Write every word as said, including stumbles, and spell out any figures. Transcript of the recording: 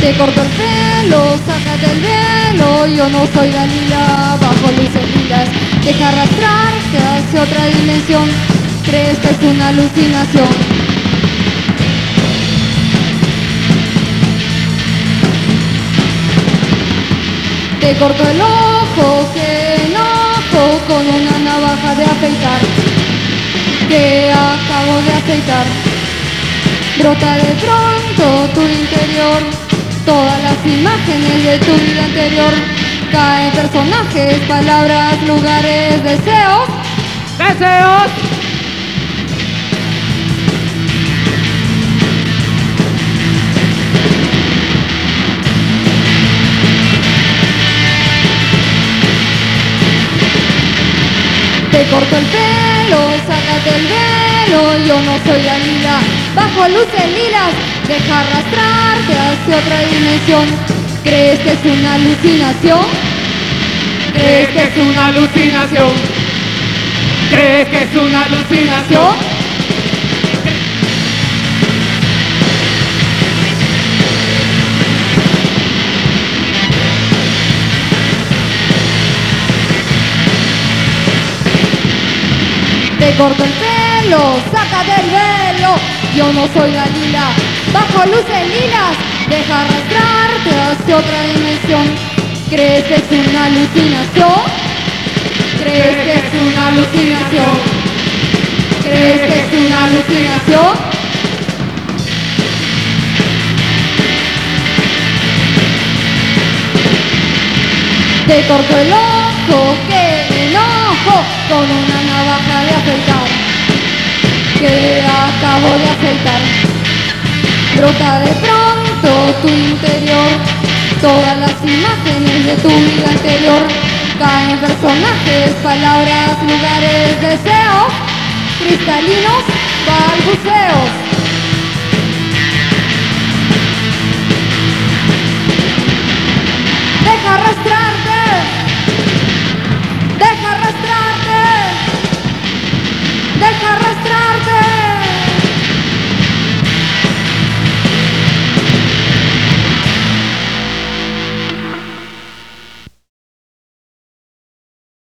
Te corto el pelo, sácate el velo, yo no soy Dalila, bajo luces lilas. Deja arrastrarte hacia otra dimensión, crees que es una alucinación. Te corto el ojo, que enojo, con una navaja de afeitar, que acabo de afeitar. Brota de pronto tu interior, todas las imágenes de tu vida anterior. Caen personajes, palabras, lugares, deseos. ¡Deseos! Te corto el pelo, sácate el velo, yo no soy Dalila, bajo luces lilas. Deja arrastrarte hacia otra dimensión, ¿crees que es una alucinación? ¿Crees que es una alucinación? ¿Crees que es una alucinación? Te corto el pelo, sácate el velo, yo no soy Dalila, bajo luces lilas. Deja arrastrarte hacia otra dimensión, ¿crees que es una alucinación? ¿Crees que es una alucinación? ¿Crees que es una alucinación? Te corto el ojo, que enojo, con una navaja de afeitar, que acabo de afeitar. Brota de pronto tu interior, todas las imágenes de tu vida anterior. Caen personajes, palabras, lugares, deseos, cristalinos balbuceos. Deja